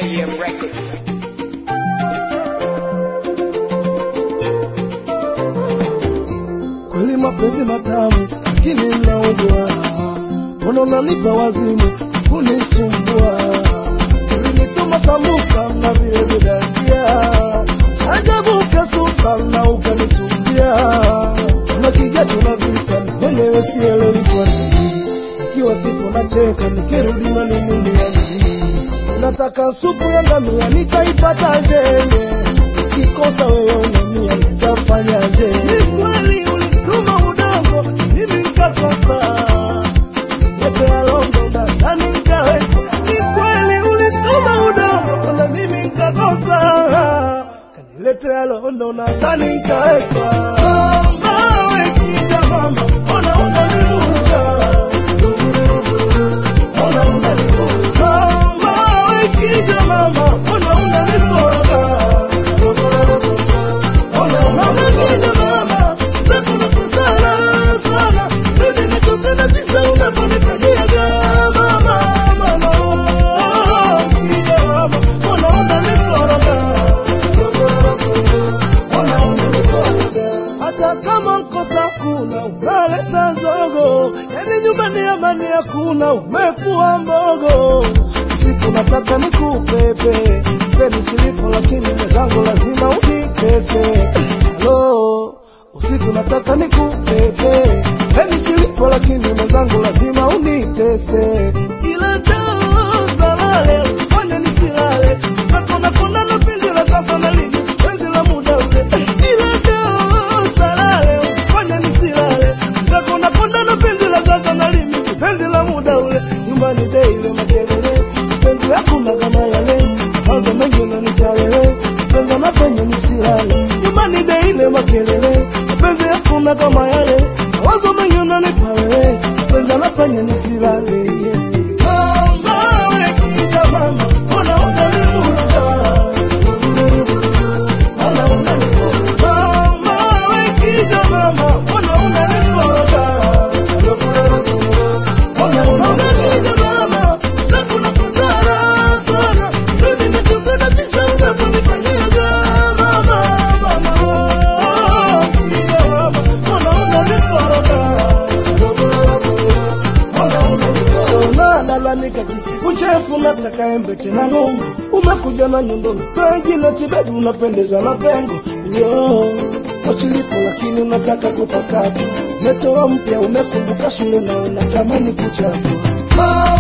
JM Records. Kweli mapenzi matamu lakini naugua, mbona unanipa wazimu kunisumbua? Ulinituma sambusa na vile vidakia, ajabu kesusa na ukanitumbia. Unakija tunavisa mwenyewe sielewi kwa nini, ikiwa sipo nacheka nikirudi na numunia nini. Unataka supu ya ngamia nitaipataje? Ukikosa wewe unamia nitafanyaje? Ni kweli ulituma udongo mimi nikakosa, niletea londo na ndani nikawekwa. Ni kweli ulituma udongo na mimi nikakosa, kaniletea londo na ndani nikawekwa. Mama we kija mama, ona unanivuruga, ona unanivuruga. Mama we kija mama, ona unanikoroga, ona unanivuruga mama. Sasa nakuzala sana, rudi nikutenda tisa unaponikajiaga mama, mama. Kija mama, ona unanikoroga, ona unanikoroga. Hata kama mkosa kuna unaleta zogo, yani nyumbani amani hakuna, umekuwa mbogo. Usiku nataka nikupepe, peni silipo lakini mwenzangu lazima unitese. Hello, usiku nataka nikupepe, peni silipo lakini mwenzangu lazima unitese. Ila ndo salale, fanya nisilale, nakona kona na penzi la sasa na lini, penzi la muda ule. Ila ndo salale, fanya nisilale, nakona kona na penzi la sasa na lini, penzi la muda ule. Nyumbani daily makelele, penzi hakuna kama yale, kwanza mengi unanipale, penzi nafanya nisilale. Nyumbani daily makelele, penzi hakuna kama yale, kwanza mengi unanipale, penzi nafanya nisilale. Mama we kija mama, ona unanivuruga, ona unanivuruga. Mama we kija mama, ona unanikoroga, ona unanivuruga mama. Sasa nakuzala sana, rudi nikutenda tisa unaponikajiaga mama, mama. Kija mama, ona unanikoroga, ona unanivuruga. Nalalamika kichifu chefu nataka embe tena nungu, umekuja na nyundo mtaji na tibebu unapendeza na pengo. Yo, kochilipo lakini unataka kupakata, umetoa mpya umekumbuka shule na unatamani kuchapwa.